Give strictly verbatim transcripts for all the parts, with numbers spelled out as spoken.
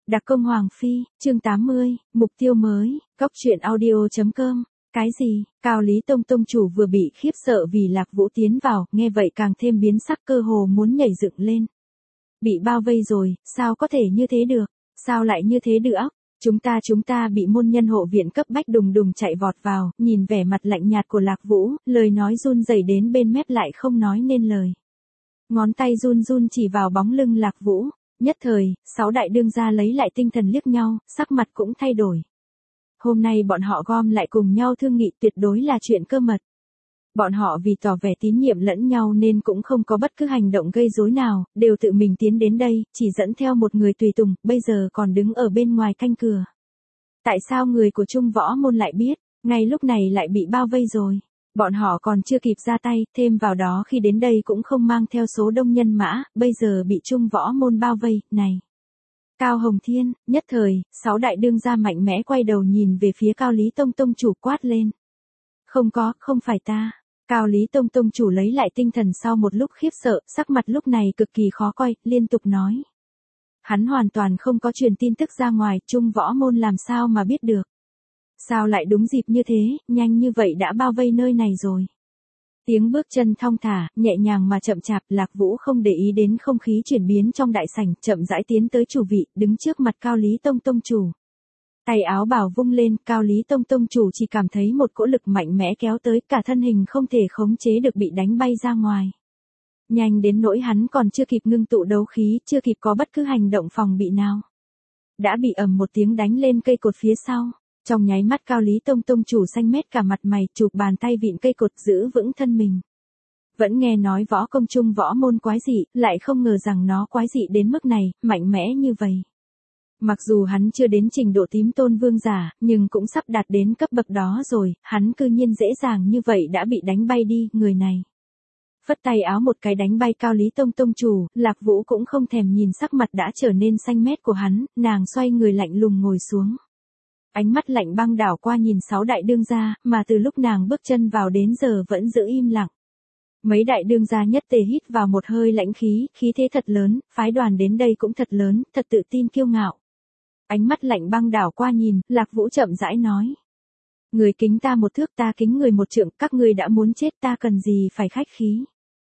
Đặc công Hoàng Phi, chương tám mươi, mục tiêu mới, góc truyện audio.com. Cái gì? Cao Lý Tông tông chủ vừa bị khiếp sợ vì Lạc Vũ tiến vào, nghe vậy càng thêm biến sắc, cơ hồ muốn nhảy dựng lên. Bị bao vây rồi, sao có thể như thế được? Sao lại như thế được? Chúng ta chúng ta bị môn nhân hộ viện cấp bách đùng đùng chạy vọt vào, nhìn vẻ mặt lạnh nhạt của Lạc Vũ, lời nói run rẩy đến bên mép lại không nói nên lời. Ngón tay run run chỉ vào bóng lưng Lạc Vũ. Nhất thời, sáu đại đương gia lấy lại tinh thần liếc nhau, sắc mặt cũng thay đổi. Hôm nay bọn họ gom lại cùng nhau thương nghị, tuyệt đối là chuyện cơ mật. Bọn họ vì tỏ vẻ tín nhiệm lẫn nhau nên cũng không có bất cứ hành động gây rối nào, đều tự mình tiến đến đây, chỉ dẫn theo một người tùy tùng, bây giờ còn đứng ở bên ngoài canh cửa. Tại sao người của Trung Võ Môn lại biết, ngay lúc này lại bị bao vây rồi? Bọn họ còn chưa kịp ra tay, thêm vào đó khi đến đây cũng không mang theo số đông nhân mã, bây giờ bị Trung Võ Môn bao vây, này. Cao Hồng Thiên, nhất thời, sáu đại đương gia mạnh mẽ quay đầu nhìn về phía Cao Lý Tông tông chủ quát lên. Không có, không phải ta. Cao Lý Tông tông chủ lấy lại tinh thần sau một lúc khiếp sợ, sắc mặt lúc này cực kỳ khó coi, liên tục nói. Hắn hoàn toàn không có truyền tin tức ra ngoài, Trung Võ Môn làm sao mà biết được. Sao lại đúng dịp như thế, nhanh như vậy đã bao vây nơi này rồi. Tiếng bước chân thong thả, nhẹ nhàng mà chậm chạp, Lạc Vũ không để ý đến không khí chuyển biến trong đại sảnh, chậm rãi tiến tới chủ vị, đứng trước mặt Cao Lý Tông tông chủ. Tay áo bào vung lên, Cao Lý Tông tông chủ chỉ cảm thấy một cỗ lực mạnh mẽ kéo tới, cả thân hình không thể khống chế được bị đánh bay ra ngoài. Nhanh đến nỗi hắn còn chưa kịp ngưng tụ đấu khí, chưa kịp có bất cứ hành động phòng bị nào. Đã bị ầm một tiếng đánh lên cây cột phía sau. Trong nháy mắt Cao Lý Tông tông chủ xanh mét cả mặt mày, chụp bàn tay vịn cây cột giữ vững thân mình. Vẫn nghe nói võ công Trung Võ Môn quái dị, lại không ngờ rằng nó quái dị đến mức này, mạnh mẽ như vậy. Mặc dù hắn chưa đến trình độ tím tôn vương giả, nhưng cũng sắp đạt đến cấp bậc đó rồi, hắn cư nhiên dễ dàng như vậy đã bị đánh bay đi, người này. Phất tay áo một cái đánh bay Cao Lý Tông tông chủ, Lạc Vũ cũng không thèm nhìn sắc mặt đã trở nên xanh mét của hắn, nàng xoay người lạnh lùng ngồi xuống. Ánh mắt lạnh băng đảo qua nhìn sáu đại đương gia, mà từ lúc nàng bước chân vào đến giờ vẫn giữ im lặng. Mấy đại đương gia nhất tề hít vào một hơi lãnh khí, khí thế thật lớn, phái đoàn đến đây cũng thật lớn, thật tự tin kiêu ngạo. Ánh mắt lạnh băng đảo qua nhìn, Lạc Vũ chậm rãi nói. Người kính ta một thước, ta kính người một trượng, các ngươi đã muốn chết, ta cần gì phải khách khí.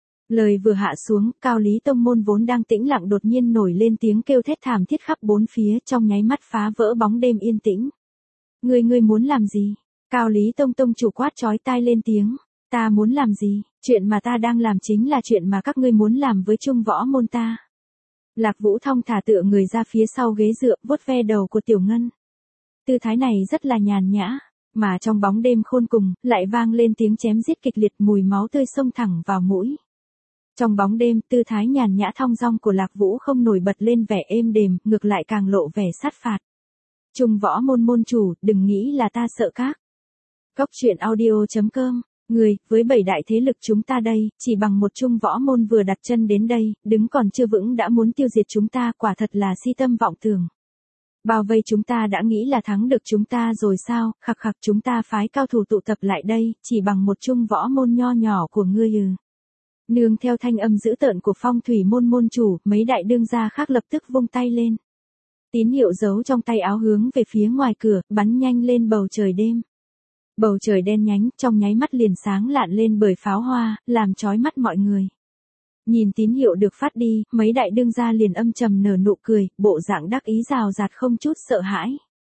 Lời vừa hạ xuống, Cao Lý Tông môn vốn đang tĩnh lặng đột nhiên nổi lên tiếng kêu thét thảm thiết khắp bốn phía, trong nháy mắt phá vỡ bóng đêm yên tĩnh. Ngươi ngươi muốn làm gì? Cao Lý Tông tông chủ quát chói tai lên tiếng. Ta muốn làm gì? Chuyện mà ta đang làm chính là chuyện mà các ngươi muốn làm với Trung Võ Môn ta. Lạc Vũ thong thả tựa người ra phía sau ghế dựa, vuốt ve đầu của Tiểu Ngân. Tư thái này rất là nhàn nhã, mà trong bóng đêm khôn cùng, lại vang lên tiếng chém giết kịch liệt, mùi máu tươi xông thẳng vào mũi. Trong bóng đêm, tư thái nhàn nhã thong dong của Lạc Vũ không nổi bật lên vẻ êm đềm, ngược lại càng lộ vẻ sát phạt. Trung Võ Môn môn chủ, đừng nghĩ là ta sợ các. Góc truyện audio.com, người, với bảy đại thế lực chúng ta đây, chỉ bằng một Trung Võ Môn vừa đặt chân đến đây, đứng còn chưa vững đã muốn tiêu diệt chúng ta, quả thật là si tâm vọng tưởng. Bao vây chúng ta đã nghĩ là thắng được chúng ta rồi sao, khặc khặc chúng ta phái cao thủ tụ tập lại đây, chỉ bằng một Trung Võ Môn nho nhỏ của ngươi ư. Nương theo thanh âm dữ tợn của Phong Thủy Môn môn chủ, mấy đại đương gia khác lập tức vung tay lên. Tín hiệu giấu trong tay áo hướng về phía ngoài cửa, bắn nhanh lên bầu trời đêm. Bầu trời đen nhánh, trong nháy mắt liền sáng lạn lên bởi pháo hoa, làm chói mắt mọi người. Nhìn tín hiệu được phát đi, mấy đại đương gia liền âm trầm nở nụ cười, bộ dạng đắc ý rào rạt không chút sợ hãi.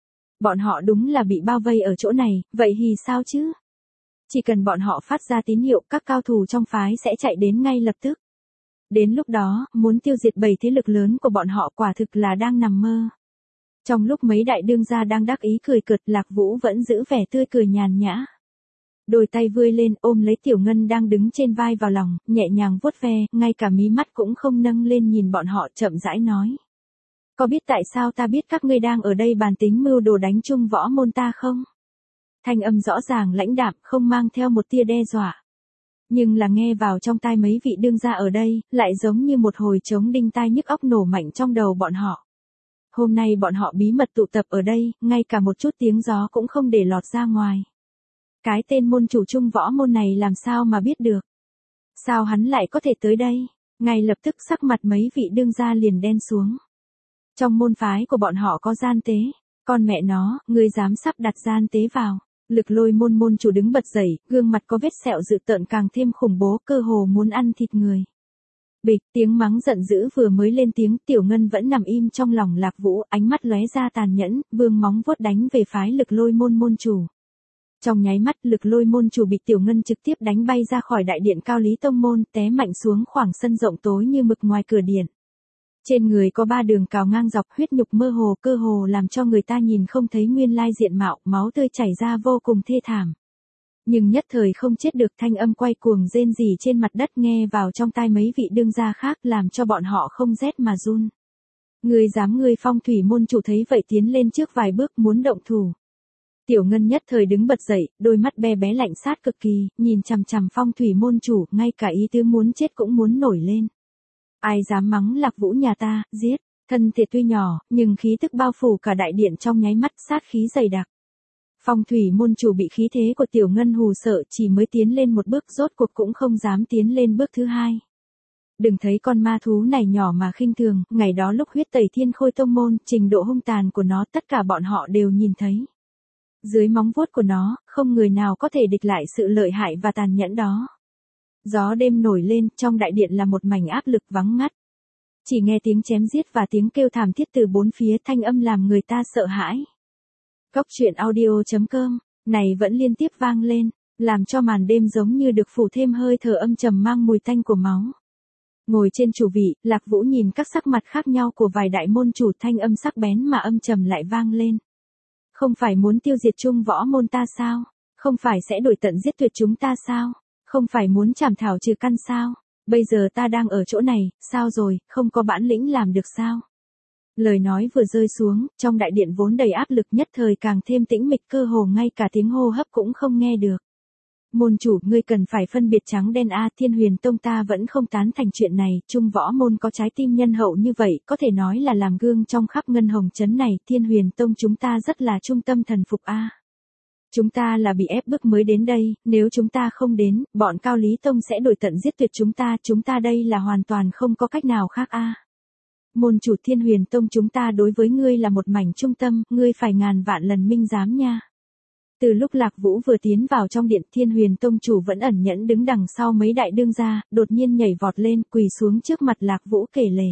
Bọn họ đúng là bị bao vây ở chỗ này, vậy thì sao chứ? Chỉ cần bọn họ phát ra tín hiệu, các cao thủ trong phái sẽ chạy đến ngay lập tức. Đến lúc đó, muốn tiêu diệt bảy thế lực lớn của bọn họ quả thực là đang nằm mơ. Trong lúc mấy đại đương gia đang đắc ý cười cợt, Lạc Vũ vẫn giữ vẻ tươi cười nhàn nhã. Đôi tay vươn lên ôm lấy Tiểu Ngân đang đứng trên vai vào lòng, nhẹ nhàng vuốt ve, ngay cả mí mắt cũng không nâng lên nhìn bọn họ, chậm rãi nói. Có biết tại sao ta biết các ngươi đang ở đây bàn tính mưu đồ đánh Trung Võ Môn ta không? Thanh âm rõ ràng lãnh đạm, không mang theo một tia đe dọa. Nhưng là nghe vào trong tai mấy vị đương gia ở đây, lại giống như một hồi trống đinh tai nhức óc nổ mạnh trong đầu bọn họ. Hôm nay bọn họ bí mật tụ tập ở đây, ngay cả một chút tiếng gió cũng không để lọt ra ngoài. Cái tên môn chủ Trung Võ Môn này làm sao mà biết được? Sao hắn lại có thể tới đây? Ngay lập tức sắc mặt mấy vị đương gia liền đen xuống. Trong môn phái của bọn họ có gian tế. Con mẹ nó, ngươi dám sắp đặt gian tế vào. Lực Lôi môn môn chủ đứng bật dậy, gương mặt có vết sẹo dữ tợn càng thêm khủng bố, cơ hồ muốn ăn thịt người. Bịch, tiếng mắng giận dữ vừa mới lên tiếng, Tiểu Ngân vẫn nằm im trong lòng Lạc Vũ, ánh mắt lóe ra tàn nhẫn, vương móng vuốt đánh về phái Lực Lôi môn môn chủ. Trong nháy mắt, Lực Lôi môn chủ bị Tiểu Ngân trực tiếp đánh bay ra khỏi đại điện Cao Lý Tông môn, té mạnh xuống khoảng sân rộng tối như mực ngoài cửa điện. Trên người có ba đường cào ngang dọc, huyết nhục mơ hồ, cơ hồ làm cho người ta nhìn không thấy nguyên lai diện mạo, máu tươi chảy ra vô cùng thê thảm. Nhưng nhất thời không chết được, thanh âm quay cuồng rên rỉ trên mặt đất nghe vào trong tai mấy vị đương gia khác, làm cho bọn họ không rét mà run. Ngươi dám, ngươi Phong thủy môn chủ thấy vậy tiến lên trước vài bước muốn động thủ. Tiểu Ngân nhất thời đứng bật dậy, đôi mắt be bé lạnh sát cực kỳ, nhìn chằm chằm Phong thủy môn chủ, ngay cả ý tứ muốn chết cũng muốn nổi lên. Ai dám mắng Lạc Vũ nhà ta, giết. Thân thể tuy nhỏ, nhưng khí tức bao phủ cả đại điện trong nháy mắt, sát khí dày đặc. Phong thủy môn chủ bị khí thế của Tiểu Ngân hù sợ, chỉ mới tiến lên một bước, rốt cuộc cũng không dám tiến lên bước thứ hai. Đừng thấy con ma thú này nhỏ mà khinh thường, ngày đó lúc huyết tẩy Thiên Khôi tông môn, trình độ hung tàn của nó tất cả bọn họ đều nhìn thấy. Dưới móng vuốt của nó, không người nào có thể địch lại sự lợi hại và tàn nhẫn đó. Gió đêm nổi lên, trong đại điện là một mảnh áp lực vắng ngắt. Chỉ nghe tiếng chém giết và tiếng kêu thảm thiết từ bốn phía, thanh âm làm người ta sợ hãi. Cốc truyện audio chấm com, này vẫn liên tiếp vang lên, làm cho màn đêm giống như được phủ thêm hơi thở âm trầm mang mùi tanh của máu. Ngồi trên chủ vị, Lạc Vũ nhìn các sắc mặt khác nhau của vài đại môn chủ, thanh âm sắc bén mà âm trầm lại vang lên. Không phải muốn tiêu diệt Trung Võ môn ta sao? Không phải sẽ đuổi tận giết tuyệt chúng ta sao? Không phải muốn chảm thảo trừ căn sao? Bây giờ ta đang ở chỗ này, sao rồi, không có bản lĩnh làm được sao? Lời nói vừa rơi xuống, trong đại điện vốn đầy áp lực nhất thời càng thêm tĩnh mịch, cơ hồ ngay cả tiếng hô hấp cũng không nghe được. Môn chủ, ngươi cần phải phân biệt trắng đen a, Thiên Huyền Tông ta vẫn không tán thành chuyện này, Trung Võ môn có trái tim nhân hậu như vậy, có thể nói là làm gương trong khắp ngân hồng trấn này, Thiên Huyền Tông chúng ta rất là trung tâm thần phục a. Chúng ta là bị ép bức mới đến đây, nếu chúng ta không đến, bọn Cao Lý Tông sẽ đuổi tận giết tuyệt chúng ta, chúng ta đây là hoàn toàn không có cách nào khác a. Môn chủ Thiên Huyền Tông chúng ta đối với ngươi là một mảnh trung tâm, ngươi phải ngàn vạn lần minh giám nha. Từ lúc Lạc Vũ vừa tiến vào trong điện, Thiên Huyền Tông chủ vẫn ẩn nhẫn đứng đằng sau mấy đại đương gia, đột nhiên nhảy vọt lên, quỳ xuống trước mặt Lạc Vũ kể lể.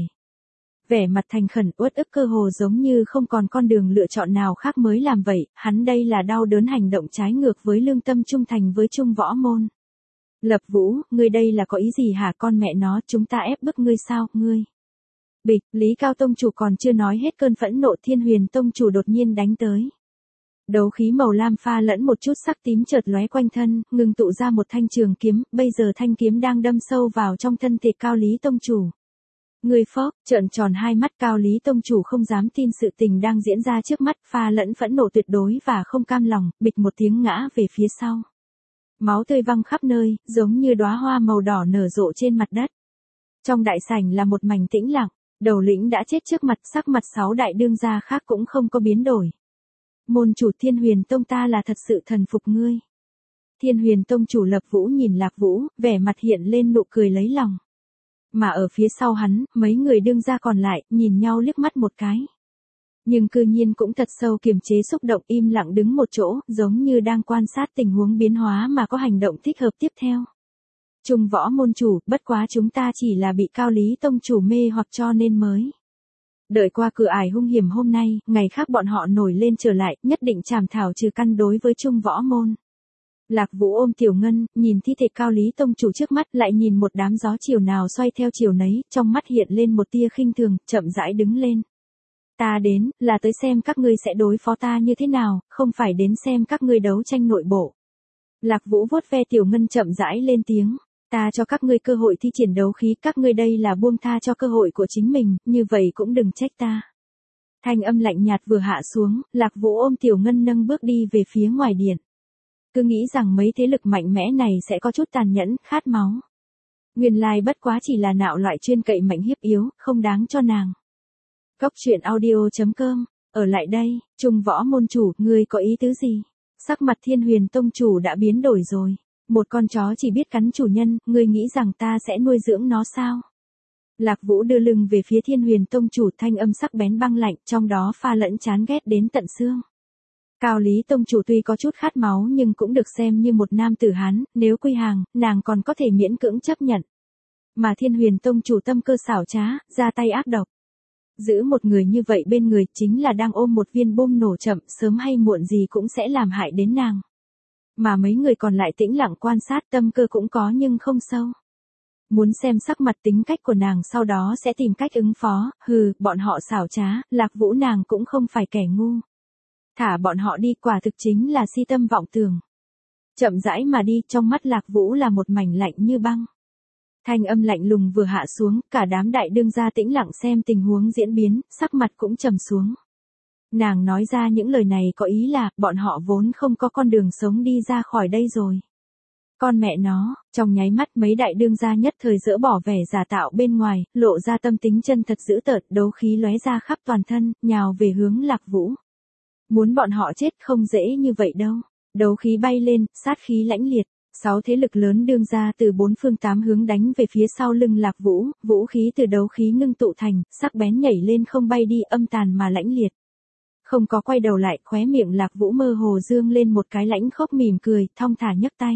Vẻ mặt thành khẩn uất ức, cơ hồ giống như không còn con đường lựa chọn nào khác mới làm vậy, hắn đây là đau đớn hành động trái ngược với lương tâm trung thành với Trung Võ môn. Lập Vũ, ngươi đây là có ý gì hả, con mẹ nó, chúng ta ép bức ngươi sao, ngươi. Bịch, Lý Cao Tông chủ còn chưa nói hết cơn phẫn nộ, Thiên Huyền Tông chủ đột nhiên đánh tới. Đấu khí màu lam pha lẫn một chút sắc tím chợt lóe quanh thân, ngừng tụ ra một thanh trường kiếm, bây giờ thanh kiếm đang đâm sâu vào trong thân thể Cao Lý Tông chủ. Người phốc, trợn tròn hai mắt, Cao Lý Tông chủ không dám tin sự tình đang diễn ra trước mắt, pha lẫn phẫn nộ tuyệt đối và không cam lòng, bịch một tiếng ngã về phía sau. Máu tươi văng khắp nơi, giống như đóa hoa màu đỏ nở rộ trên mặt đất. Trong đại sảnh là một mảnh tĩnh lặng, đầu lĩnh đã chết trước mặt, sắc mặt sáu đại đương gia khác cũng không có biến đổi. Môn chủ Thiên Huyền Tông ta là thật sự thần phục ngươi. Thiên Huyền Tông chủ Lập Vũ nhìn Lạc Vũ, vẻ mặt hiện lên nụ cười lấy lòng. Mà ở phía sau hắn, mấy người đương gia còn lại, nhìn nhau liếc mắt một cái. Nhưng cư nhiên cũng thật sâu kiềm chế xúc động, im lặng đứng một chỗ, giống như đang quan sát tình huống biến hóa mà có hành động thích hợp tiếp theo. Trung Võ môn chủ, bất quá chúng ta chỉ là bị Cao Lý Tông chủ mê hoặc cho nên mới. Đợi qua cửa ải hung hiểm hôm nay, ngày khác bọn họ nổi lên trở lại, nhất định chảm thảo trừ căn đối với Trung Võ môn. Lạc Vũ ôm Tiểu Ngân, nhìn thi thể Cao Lý Tông chủ trước mắt, lại nhìn một đám gió chiều nào xoay theo chiều nấy, trong mắt hiện lên một tia khinh thường, chậm rãi đứng lên. Ta đến, là tới xem các ngươi sẽ đối phó ta như thế nào, không phải đến xem các ngươi đấu tranh nội bộ. Lạc Vũ vuốt ve Tiểu Ngân chậm rãi lên tiếng. Ta cho các ngươi cơ hội thi triển đấu khí, các ngươi đây là buông tha cho cơ hội của chính mình, như vậy cũng đừng trách ta. Thanh âm lạnh nhạt vừa hạ xuống, Lạc Vũ ôm Tiểu Ngân nâng bước đi về phía ngoài điện. Cứ nghĩ rằng mấy thế lực mạnh mẽ này sẽ có chút tàn nhẫn, khát máu. Nguyên lai bất quá chỉ là nạo loại chuyên cậy mạnh hiếp yếu, không đáng cho nàng. Cốc truyện audio chấm com, ở lại đây, Trung Võ môn chủ, ngươi có ý tứ gì? Sắc mặt Thiên Huyền Tông chủ đã biến đổi rồi. Một con chó chỉ biết cắn chủ nhân, ngươi nghĩ rằng ta sẽ nuôi dưỡng nó sao? Lạc Vũ đưa lưng về phía Thiên Huyền Tông chủ, thanh âm sắc bén băng lạnh, trong đó pha lẫn chán ghét đến tận xương. Cao Lý Tông chủ tuy có chút khát máu nhưng cũng được xem như một nam tử Hán, nếu quy hàng, nàng còn có thể miễn cưỡng chấp nhận. Mà Thiên Huyền Tông chủ tâm cơ xảo trá, ra tay ác độc. Giữ một người như vậy bên người chính là đang ôm một viên bom nổ chậm, sớm hay muộn gì cũng sẽ làm hại đến nàng. Mà mấy người còn lại tĩnh lặng quan sát, tâm cơ cũng có nhưng không sâu. Muốn xem sắc mặt tính cách của nàng sau đó sẽ tìm cách ứng phó, hừ, bọn họ xảo trá, Lạc Vũ nàng cũng không phải kẻ ngu. Thả bọn họ đi, quả thực chính là si tâm vọng tưởng. Chậm rãi mà đi, trong mắt Lạc Vũ là một mảnh lạnh như băng. Thanh âm lạnh lùng vừa hạ xuống, cả đám đại đương gia tĩnh lặng xem tình huống diễn biến, sắc mặt cũng trầm xuống. Nàng nói ra những lời này có ý là, bọn họ vốn không có con đường sống đi ra khỏi đây rồi. Con mẹ nó, trong nháy mắt mấy đại đương gia nhất thời dỡ bỏ vẻ giả tạo bên ngoài, lộ ra tâm tính chân thật dữ tợn, đấu khí lóe ra khắp toàn thân, nhào về hướng Lạc Vũ. Muốn bọn họ chết không dễ như vậy đâu. Đấu khí bay lên, sát khí lãnh liệt. Sáu thế lực lớn đương ra từ bốn phương tám hướng đánh về phía sau lưng Lạc Vũ, vũ khí từ đấu khí ngưng tụ thành, sắc bén nhảy lên không bay đi, âm tàn mà lãnh liệt. Không có quay đầu lại, khóe miệng Lạc Vũ mơ hồ dương lên một cái lãnh khốc mỉm cười, thong thả nhấc tay.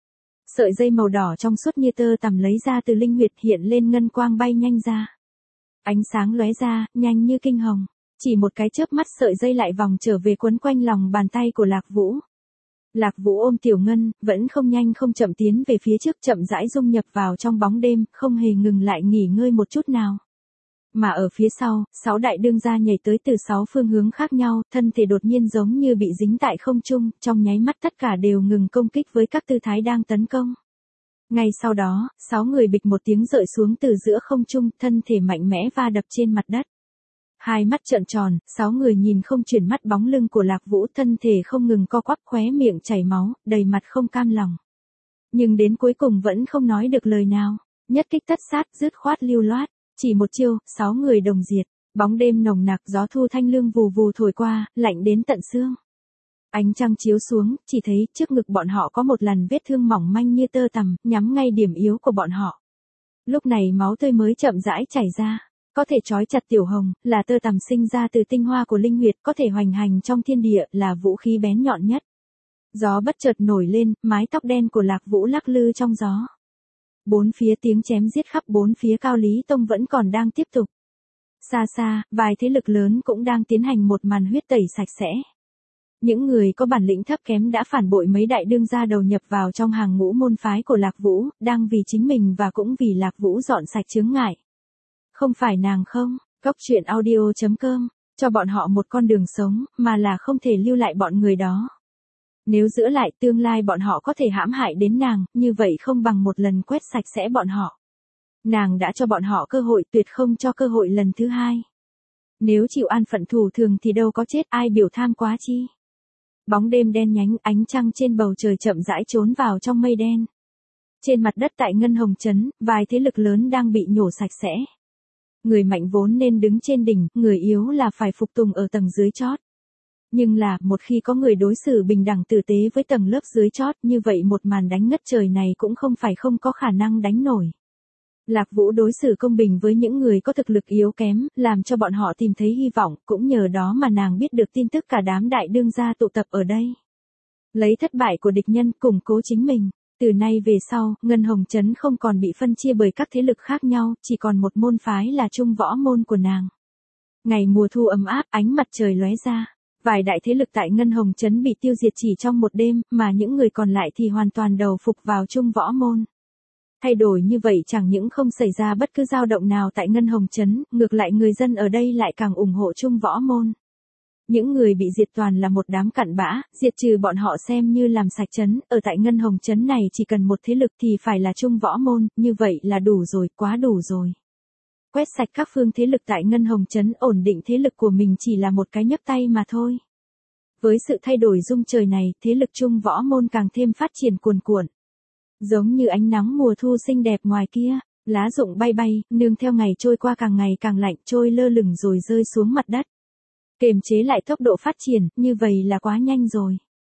Sợi dây màu đỏ trong suốt như tơ tằm lấy ra từ linh huyệt, hiện lên ngân quang bay nhanh ra. Ánh sáng lóe ra, nhanh như kinh hồng. Chỉ một cái chớp mắt sợi dây lại vòng trở về quấn quanh lòng bàn tay của Lạc Vũ. Lạc Vũ ôm Tiểu Ngân, vẫn không nhanh không chậm tiến về phía trước, chậm rãi dung nhập vào trong bóng đêm, không hề ngừng lại nghỉ ngơi một chút nào. Mà ở phía sau, sáu đại đương gia nhảy tới từ sáu phương hướng khác nhau, thân thể đột nhiên giống như bị dính tại không trung, trong nháy mắt tất cả đều ngừng công kích với các tư thái đang tấn công. Ngay sau đó, sáu người bịch một tiếng rơi xuống từ giữa không trung, thân thể mạnh mẽ va đập trên mặt đất. Hai mắt trợn tròn, sáu người nhìn không chuyển mắt bóng lưng của Lạc Vũ, thân thể không ngừng co quắp, khóe miệng chảy máu, đầy mặt không cam lòng. Nhưng đến cuối cùng vẫn không nói được lời nào, nhất kích tất sát, dứt khoát lưu loát, chỉ một chiêu, sáu người đồng diệt. Bóng đêm nồng nặc, gió thu thanh lương vù vù thổi qua, lạnh đến tận xương. Ánh trăng chiếu xuống, chỉ thấy trước ngực bọn họ có một làn vết thương mỏng manh như tơ tằm, nhắm ngay điểm yếu của bọn họ. Lúc này máu tươi mới chậm rãi chảy ra. Có thể trói chặt Tiểu Hồng, là tơ tằm sinh ra từ tinh hoa của linh huyệt, có thể hoành hành trong thiên địa, là vũ khí bén nhọn nhất. Gió bất chợt nổi lên, mái tóc đen của Lạc Vũ lắc lư trong gió. Bốn phía tiếng chém giết khắp bốn phía, Cao Lý Tông vẫn còn đang tiếp tục. Xa xa, vài thế lực lớn cũng đang tiến hành một màn huyết tẩy sạch sẽ. Những người có bản lĩnh thấp kém đã phản bội mấy đại đương gia đầu nhập vào trong hàng ngũ môn phái của Lạc Vũ, đang vì chính mình và cũng vì Lạc Vũ dọn sạch chướng ngại. Không phải nàng không, Cốc Truyện Audio chấm com, cho bọn họ một con đường sống, mà là không thể lưu lại bọn người đó. Nếu giữ lại tương lai bọn họ có thể hãm hại đến nàng, như vậy không bằng một lần quét sạch sẽ bọn họ. Nàng đã cho bọn họ cơ hội, tuyệt không cho cơ hội lần thứ hai. Nếu chịu an phận thủ thường thì đâu có chết, ai biểu tham quá chi. Bóng đêm đen nhánh, ánh trăng trên bầu trời chậm rãi trốn vào trong mây đen. Trên mặt đất tại Ngân Hồng Trấn, vài thế lực lớn đang bị nhổ sạch sẽ. Người mạnh vốn nên đứng trên đỉnh, người yếu là phải phục tùng ở tầng dưới chót. Nhưng là, một khi có người đối xử bình đẳng tử tế với tầng lớp dưới chót, như vậy một màn đánh ngất trời này cũng không phải không có khả năng đánh nổi. Lạc Vũ đối xử công bình với những người có thực lực yếu kém, làm cho bọn họ tìm thấy hy vọng, cũng nhờ đó mà nàng biết được tin tức cả đám đại đương gia tụ tập ở đây. Lấy thất bại của địch nhân, củng cố chính mình. Từ nay về sau, Ngân Hồng Trấn không còn bị phân chia bởi các thế lực khác nhau, chỉ còn một môn phái là Trung Võ Môn của nàng. Ngày mùa thu ấm áp, ánh mặt trời lóe ra. Vài đại thế lực tại Ngân Hồng Trấn bị tiêu diệt chỉ trong một đêm, mà những người còn lại thì hoàn toàn đầu phục vào Trung Võ Môn. Thay đổi như vậy chẳng những không xảy ra bất cứ dao động nào tại Ngân Hồng Trấn, ngược lại người dân ở đây lại càng ủng hộ Trung Võ Môn. Những người bị diệt toàn là một đám cặn bã, diệt trừ bọn họ xem như làm sạch trấn, ở tại Ngân Hồng Trấn này chỉ cần một thế lực thì phải là Trung Võ Môn, như vậy là đủ rồi, quá đủ rồi. Quét sạch các phương thế lực tại Ngân Hồng Trấn, ổn định thế lực của mình chỉ là một cái nhấc tay mà thôi. Với sự thay đổi rung trời này, thế lực Trung Võ Môn càng thêm phát triển cuồn cuộn. Giống như ánh nắng mùa thu xinh đẹp ngoài kia, lá rụng bay bay, nương theo ngày trôi qua càng ngày càng lạnh, trôi lơ lửng rồi rơi xuống mặt đất. Kiềm chế lại tốc độ phát triển, như vậy là quá nhanh rồi.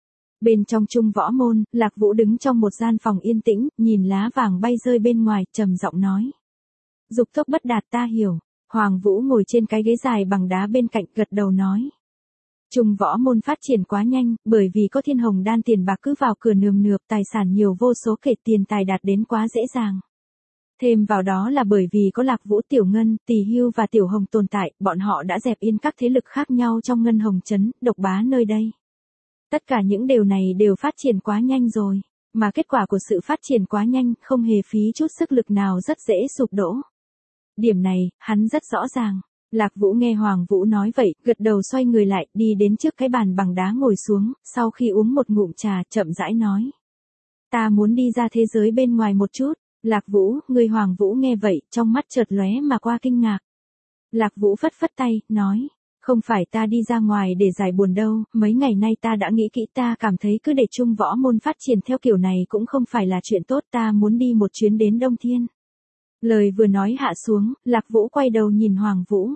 Bên trong Trung Võ Môn, Lạc Vũ đứng trong một gian phòng yên tĩnh, nhìn lá vàng bay rơi bên ngoài, trầm giọng nói. Dục tốc bất đạt ta hiểu. Hoàng Vũ ngồi trên cái ghế dài bằng đá bên cạnh gật đầu nói. Trung võ môn phát triển quá nhanh, bởi vì có thiên hồng đan tiền bạc cứ vào cửa nườm nượp, tài sản nhiều vô số kể, tiền tài đạt đến quá dễ dàng. Thêm vào đó là bởi vì có Lạc Vũ, Tiểu Ngân, Tỳ Hưu và Tiểu Hồng tồn tại, bọn họ đã dẹp yên các thế lực khác nhau trong Ngân Hồng trấn, độc bá nơi đây. Tất cả những điều này đều phát triển quá nhanh rồi, mà kết quả của sự phát triển quá nhanh không hề phí chút sức lực nào, rất dễ sụp đổ. Điểm này, hắn rất rõ ràng. Lạc Vũ nghe Hoàng Vũ nói vậy, gật đầu xoay người lại, đi đến trước cái bàn bằng đá ngồi xuống, sau khi uống một ngụm trà, chậm rãi nói. Ta muốn đi ra thế giới bên ngoài một chút. Lạc Vũ, người Hoàng Vũ nghe vậy, trong mắt chợt lóe mà qua kinh ngạc. Lạc Vũ phất phất tay, nói. Không phải ta đi ra ngoài để giải buồn đâu, mấy ngày nay ta đã nghĩ kỹ, ta cảm thấy cứ để Trung võ môn phát triển theo kiểu này cũng không phải là chuyện tốt, ta muốn đi một chuyến đến Đông Thiên. Lời vừa nói hạ xuống, Lạc Vũ quay đầu nhìn Hoàng Vũ.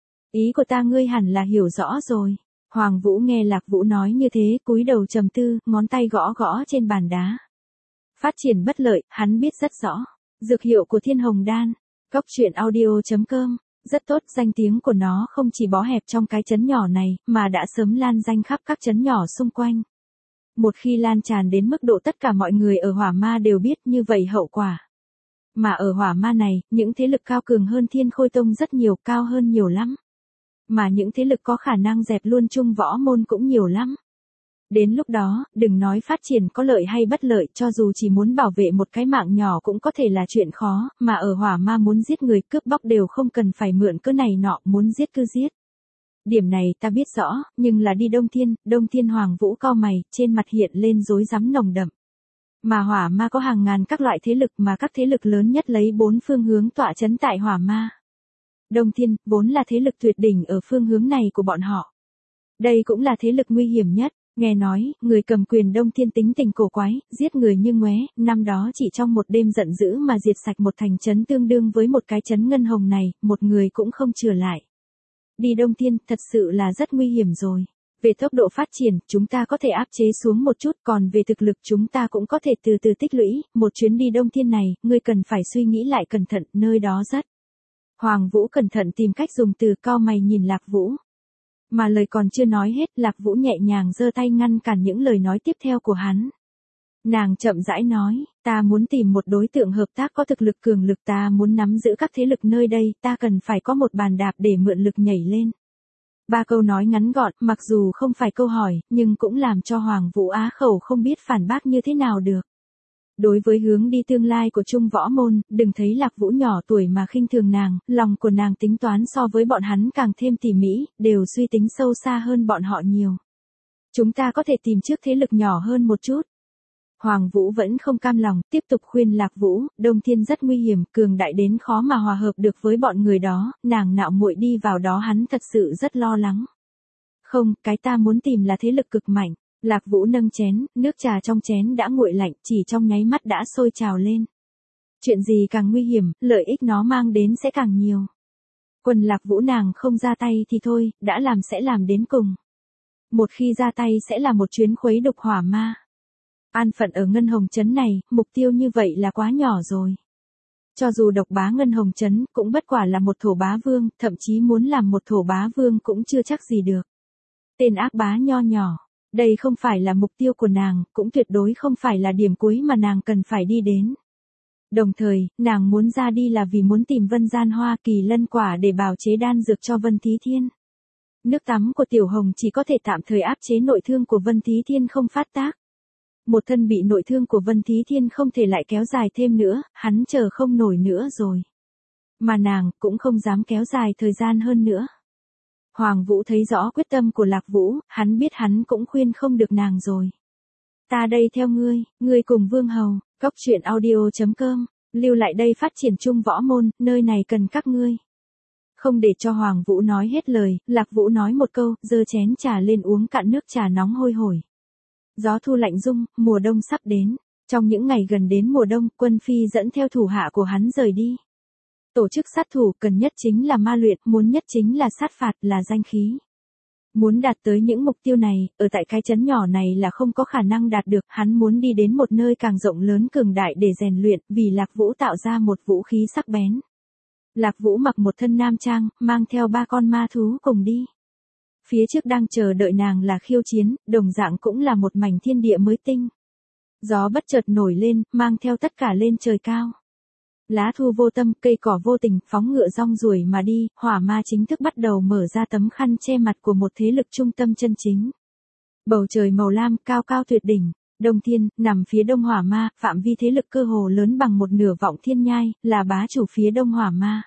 Ý của ta ngươi hẳn là hiểu rõ rồi. Hoàng Vũ nghe Lạc Vũ nói như thế, cúi đầu trầm tư, ngón tay gõ gõ trên bàn đá. Phát triển bất lợi, hắn biết rất rõ. Dược hiệu của Thiên Hồng Đan. Cốc truyện audio chấm com. Rất tốt, danh tiếng của nó không chỉ bó hẹp trong cái trấn nhỏ này, mà đã sớm lan danh khắp các trấn nhỏ xung quanh. Một khi lan tràn đến mức độ tất cả mọi người ở Hỏa Ma đều biết, như vậy hậu quả. Mà ở Hỏa Ma này, những thế lực cao cường hơn Thiên Khôi Tông rất nhiều, cao hơn nhiều lắm. Mà những thế lực có khả năng dẹp luôn Trung võ môn cũng nhiều lắm. Đến lúc đó, đừng nói phát triển có lợi hay bất lợi, cho dù chỉ muốn bảo vệ một cái mạng nhỏ cũng có thể là chuyện khó, mà ở Hỏa Ma muốn giết người, cướp bóc đều không cần phải mượn cớ này nọ, muốn giết cứ giết. Điểm này ta biết rõ, nhưng là đi Đông Thiên, Đông Thiên Hoàng Vũ cau mày, trên mặt hiện lên rối rắm nồng đậm. Mà Hỏa Ma có hàng ngàn các loại thế lực, mà các thế lực lớn nhất lấy bốn phương hướng tọa trấn tại Hỏa Ma. Đông Thiên, vốn là thế lực tuyệt đỉnh ở phương hướng này của bọn họ. Đây cũng là thế lực nguy hiểm nhất. Nghe nói, người cầm quyền Đông Thiên tính tình cổ quái, giết người như ngoé, năm đó chỉ trong một đêm giận dữ mà diệt sạch một thành trấn tương đương với một cái trấn Ngân Hồng này, một người cũng không chừa lại. Đi Đông Thiên, thật sự là rất nguy hiểm rồi. Về tốc độ phát triển, chúng ta có thể áp chế xuống một chút, còn về thực lực chúng ta cũng có thể từ từ tích lũy, một chuyến đi Đông Thiên này, ngươi cần phải suy nghĩ lại cẩn thận, nơi đó rất. Hoàng Vũ cẩn thận tìm cách dùng từ, cau mày nhìn Lạc Vũ. Mà lời còn chưa nói hết, Lạc Vũ nhẹ nhàng giơ tay ngăn cản những lời nói tiếp theo của hắn. Nàng chậm rãi nói, ta muốn tìm một đối tượng hợp tác có thực lực cường lực, ta muốn nắm giữ các thế lực nơi đây, ta cần phải có một bàn đạp để mượn lực nhảy lên. Ba câu nói ngắn gọn, mặc dù không phải câu hỏi, nhưng cũng làm cho Hoàng Vũ á khẩu không biết phản bác như thế nào được. Đối với hướng đi tương lai của Trung võ môn, đừng thấy Lạc Vũ nhỏ tuổi mà khinh thường nàng, lòng của nàng tính toán so với bọn hắn càng thêm tỉ mỉ, đều suy tính sâu xa hơn bọn họ nhiều. Chúng ta có thể tìm trước thế lực nhỏ hơn một chút. Hoàng Vũ vẫn không cam lòng, tiếp tục khuyên Lạc Vũ, Đông Thiên rất nguy hiểm, cường đại đến khó mà hòa hợp được với bọn người đó, nàng nạo muội đi vào đó hắn thật sự rất lo lắng. Không, cái ta muốn tìm là thế lực cực mạnh. Lạc Vũ nâng chén, nước trà trong chén đã nguội lạnh, chỉ trong nháy mắt đã sôi trào lên. Chuyện gì càng nguy hiểm, lợi ích nó mang đến sẽ càng nhiều. Quần Lạc Vũ nàng không ra tay thì thôi, đã làm sẽ làm đến cùng. Một khi ra tay sẽ là một chuyến khuấy đục Hỏa Ma. An phận ở Ngân Hồng trấn này, mục tiêu như vậy là quá nhỏ rồi. Cho dù độc bá Ngân Hồng trấn, cũng bất quả là một thổ bá vương, thậm chí muốn làm một thổ bá vương cũng chưa chắc gì được. Tên ác bá nho nhỏ. Đây không phải là mục tiêu của nàng, cũng tuyệt đối không phải là điểm cuối mà nàng cần phải đi đến. Đồng thời, nàng muốn ra đi là vì muốn tìm Vân Gian Hoa Kỳ Lân quả để bào chế đan dược cho Vân Thí Thiên. Nước tắm của Tiểu Hồng chỉ có thể tạm thời áp chế nội thương của Vân Thí Thiên không phát tác. Một thân bị nội thương của Vân Thí Thiên không thể lại kéo dài thêm nữa, hắn chờ không nổi nữa rồi. Mà nàng cũng không dám kéo dài thời gian hơn nữa. Hoàng Vũ thấy rõ quyết tâm của Lạc Vũ, hắn biết hắn cũng khuyên không được nàng rồi. Ta đây theo ngươi, ngươi cùng Vương Hầu, cốc truyện audio chấm com, lưu lại đây phát triển Trung võ môn, nơi này cần các ngươi. Không để cho Hoàng Vũ nói hết lời, Lạc Vũ nói một câu, giơ chén trà lên uống cạn nước trà nóng hôi hổi. Gió thu lạnh rung, mùa đông sắp đến. Trong những ngày gần đến mùa đông, Quân Phi dẫn theo thủ hạ của hắn rời đi. Tổ chức sát thủ cần nhất chính là ma luyện, muốn nhất chính là sát phạt, là danh khí. Muốn đạt tới những mục tiêu này, ở tại cái trấn nhỏ này là không có khả năng đạt được, hắn muốn đi đến một nơi càng rộng lớn cường đại để rèn luyện, vì Lạc Vũ tạo ra một vũ khí sắc bén. Lạc Vũ mặc một thân nam trang, mang theo ba con ma thú cùng đi. Phía trước đang chờ đợi nàng là khiêu chiến, đồng dạng cũng là một mảnh thiên địa mới tinh. Gió bất chợt nổi lên, mang theo tất cả lên trời cao. Lá thu vô tâm, cây cỏ vô tình, phóng ngựa rong ruổi mà đi, hỏa ma chính thức bắt đầu mở ra tấm khăn che mặt của một thế lực trung tâm chân chính. Bầu trời màu lam, cao cao tuyệt đỉnh. Đông Thiên, nằm phía đông hỏa ma, phạm vi thế lực cơ hồ lớn bằng một nửa Vọng Thiên Nhai, là bá chủ phía đông hỏa ma.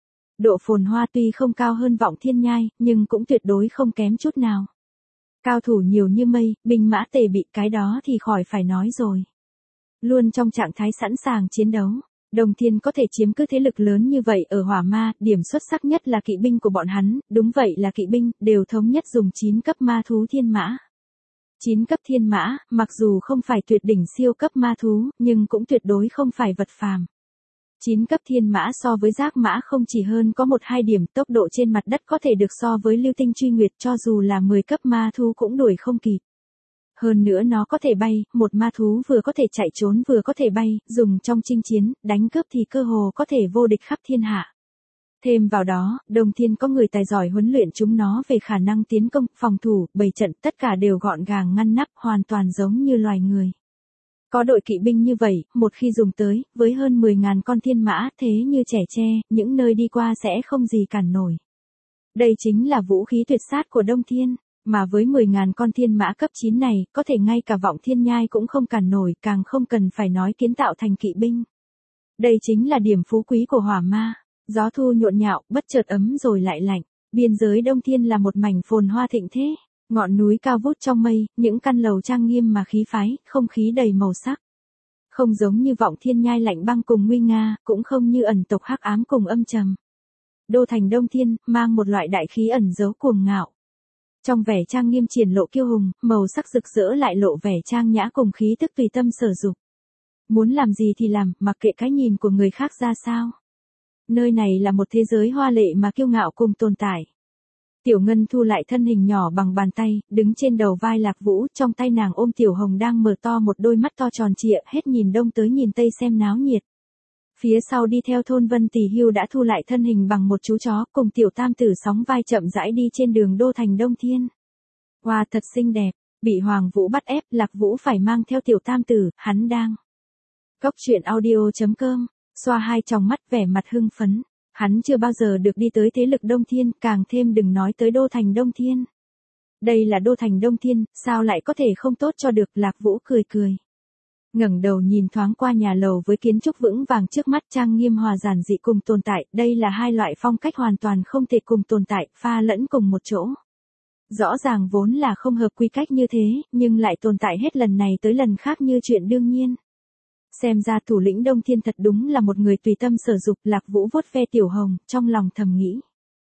Độ phồn hoa tuy không cao hơn Vọng Thiên Nhai, nhưng cũng tuyệt đối không kém chút nào. Cao thủ nhiều như mây, binh mã tề bị, cái đó thì khỏi phải nói rồi. Luôn trong trạng thái sẵn sàng chiến đấu. Đông Thiên có thể chiếm cứ thế lực lớn như vậy ở hỏa ma, điểm xuất sắc nhất là kỵ binh của bọn hắn, đúng vậy là kỵ binh, đều thống nhất dùng chín cấp ma thú thiên mã. chín cấp thiên mã, mặc dù không phải tuyệt đỉnh siêu cấp ma thú, nhưng cũng tuyệt đối không phải vật phàm. chín cấp thiên mã so với giác mã không chỉ hơn có một hai điểm, tốc độ trên mặt đất có thể được so với lưu tinh truy nguyệt, cho dù là mười cấp ma thú cũng đuổi không kịp. Hơn nữa nó có thể bay, một ma thú vừa có thể chạy trốn vừa có thể bay, dùng trong chinh chiến, đánh cướp thì cơ hồ có thể vô địch khắp thiên hạ. Thêm vào đó, Đông Thiên có người tài giỏi huấn luyện chúng nó về khả năng tiến công, phòng thủ, bày trận, tất cả đều gọn gàng ngăn nắp, hoàn toàn giống như loài người. Có đội kỵ binh như vậy, một khi dùng tới, với hơn mười ngàn con thiên mã, thế như trẻ tre, những nơi đi qua sẽ không gì cản nổi. Đây chính là vũ khí tuyệt sát của Đông Thiên, mà với mười ngàn con thiên mã cấp chín này, có thể ngay cả Vọng Thiên Nhai cũng không cản nổi, càng không cần phải nói kiến tạo thành kỵ binh. Đây chính là điểm phú quý của hỏa ma. Gió thu nhộn nhạo, bất chợt ấm rồi lại lạnh. Biên giới Đông Thiên là một mảnh phồn hoa thịnh thế. Ngọn núi cao vút trong mây, những căn lầu trang nghiêm mà khí phái, không khí đầy màu sắc. Không giống như Vọng Thiên Nhai lạnh băng cùng nguy nga, cũng không như ẩn tộc hắc ám cùng âm trầm. Đô thành Đông Thiên, mang một loại đại khí ẩn giấu cuồng ngạo. Trong vẻ trang nghiêm triển lộ kiêu hùng, màu sắc rực rỡ lại lộ vẻ trang nhã cùng khí tức tùy tâm sở dục. Muốn làm gì thì làm, mặc kệ cái nhìn của người khác ra sao. Nơi này là một thế giới hoa lệ mà kiêu ngạo cùng tồn tại. Tiểu Ngân thu lại thân hình nhỏ bằng bàn tay, đứng trên đầu vai Lạc Vũ, trong tay nàng ôm Tiểu Hồng đang mở to một đôi mắt to tròn trịa, hết nhìn đông tới nhìn tây xem náo nhiệt. Phía sau đi theo Thôn Vân Tỷ Hưu đã thu lại thân hình bằng một chú chó, cùng Tiểu Tam Tử sóng vai chậm rãi đi trên đường đô thành Đông Thiên. Hoa thật xinh đẹp, bị Hoàng Vũ bắt ép, Lạc Vũ phải mang theo Tiểu Tam Tử, hắn đang. Cốc truyện audio chấm com, xoa hai tròng mắt vẻ mặt hưng phấn. Hắn chưa bao giờ được đi tới thế lực Đông Thiên, càng thêm đừng nói tới đô thành Đông Thiên. Đây là đô thành Đông Thiên, sao lại có thể không tốt cho được, Lạc Vũ cười cười. Ngẩng đầu nhìn thoáng qua nhà lầu với kiến trúc vững vàng trước mắt, trang nghiêm hòa giản dị cùng tồn tại, đây là hai loại phong cách hoàn toàn không thể cùng tồn tại, pha lẫn cùng một chỗ. Rõ ràng vốn là không hợp quy cách như thế, nhưng lại tồn tại hết lần này tới lần khác như chuyện đương nhiên. Xem ra thủ lĩnh Đông Thiên thật đúng là một người tùy tâm sở dục, Lạc Vũ vuốt ve Tiểu Hồng, trong lòng thầm nghĩ.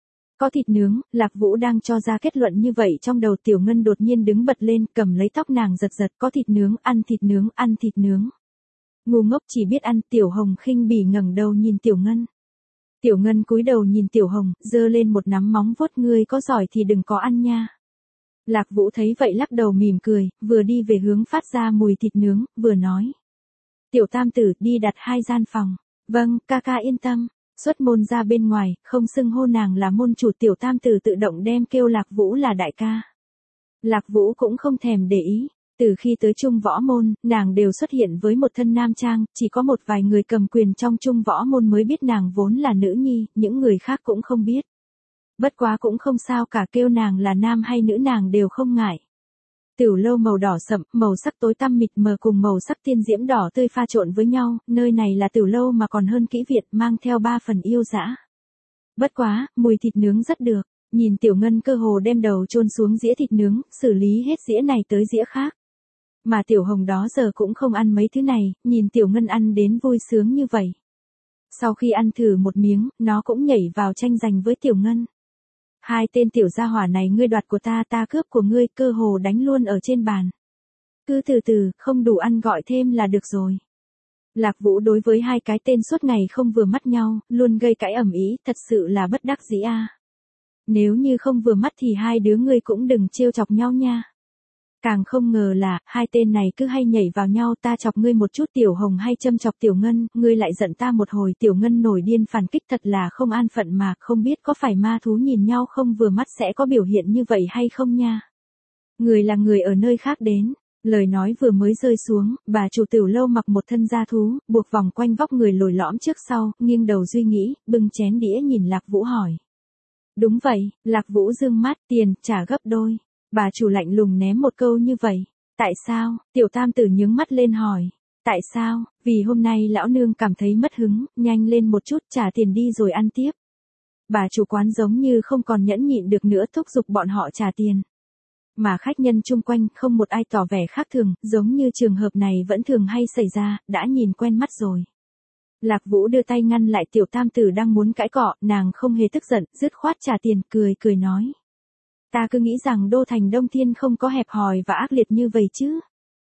Có thịt nướng, Lạc Vũ đang cho ra kết luận như vậy trong đầu Tiểu Ngân đột nhiên đứng bật lên, cầm lấy tóc nàng giật giật, có thịt nướng, ăn thịt nướng, ăn thịt nướng. Ngu ngốc chỉ biết ăn, Tiểu Hồng khinh bỉ ngẩng đầu nhìn Tiểu Ngân. Tiểu Ngân cúi đầu nhìn Tiểu Hồng, giơ lên một nắm móng vuốt, ngươi có giỏi thì đừng có ăn nha. Lạc Vũ thấy vậy lắc đầu mỉm cười, vừa đi về hướng phát ra mùi thịt nướng, vừa nói. Tiểu Tam Tử, đi đặt hai gian phòng. Vâng, ca ca yên tâm. Xuất môn ra bên ngoài, không xưng hô nàng là môn chủ, Tiểu Tam Tử tự động đem kêu Lạc Vũ là đại ca. Lạc Vũ cũng không thèm để ý. Từ khi tới Trung Võ Môn, nàng đều xuất hiện với một thân nam trang, chỉ có một vài người cầm quyền trong Trung Võ Môn mới biết nàng vốn là nữ nhi, những người khác cũng không biết. Bất quá cũng không sao cả, kêu nàng là nam hay nữ nàng đều không ngại. Tiểu lâu màu đỏ sậm, màu sắc tối tăm mịt mờ cùng màu sắc tiên diễm đỏ tươi pha trộn với nhau, nơi này là tiểu lâu mà còn hơn kỹ Việt, mang theo ba phần yêu dã. Bất quá, mùi thịt nướng rất được, nhìn Tiểu Ngân cơ hồ đem đầu chôn xuống dĩa thịt nướng, xử lý hết dĩa này tới dĩa khác. Mà Tiểu Hồng đó giờ cũng không ăn mấy thứ này, nhìn Tiểu Ngân ăn đến vui sướng như vậy. Sau khi ăn thử một miếng, nó cũng nhảy vào tranh giành với Tiểu Ngân. Hai tên tiểu gia hỏa này, ngươi đoạt của ta, ta cướp của ngươi, cơ hồ đánh luôn ở trên bàn. Cứ từ từ, không đủ ăn gọi thêm là được rồi. Lạc Vũ đối với hai cái tên suốt ngày không vừa mắt nhau, luôn gây cãi ầm ĩ, thật sự là bất đắc dĩ a. Nếu như không vừa mắt thì hai đứa ngươi cũng đừng trêu chọc nhau nha. Càng không ngờ là, hai tên này cứ hay nhảy vào nhau, ta chọc ngươi một chút Tiểu Hồng hay châm chọc Tiểu Ngân, ngươi lại giận ta một hồi, Tiểu Ngân nổi điên phản kích, thật là không an phận mà, không biết có phải ma thú nhìn nhau không vừa mắt sẽ có biểu hiện như vậy hay không nha. Người là người ở nơi khác đến. Lời nói vừa mới rơi xuống, bà chủ tiểu lâu mặc một thân da thú, buộc vòng quanh vóc người lồi lõm trước sau, nghiêng đầu suy nghĩ, bưng chén đĩa nhìn Lạc Vũ hỏi. Đúng vậy, Lạc Vũ dương mắt, tiền, trả gấp đôi. Bà chủ lạnh lùng ném một câu như vậy. Tại sao? Tiểu tam tử nhướng mắt lên hỏi. Tại sao? Vì hôm nay lão nương cảm thấy mất hứng, nhanh lên một chút trả tiền đi rồi ăn tiếp. Bà chủ quán giống như không còn nhẫn nhịn được nữa thúc giục bọn họ trả tiền. Mà khách nhân chung quanh không một ai tỏ vẻ khác thường, giống như trường hợp này vẫn thường hay xảy ra, đã nhìn quen mắt rồi. Lạc Vũ đưa tay ngăn lại tiểu tam tử đang muốn cãi cọ, nàng không hề tức giận, dứt khoát trả tiền, cười cười nói. Ta cứ nghĩ rằng đô thành Đông Thiên không có hẹp hòi và ác liệt như vậy chứ.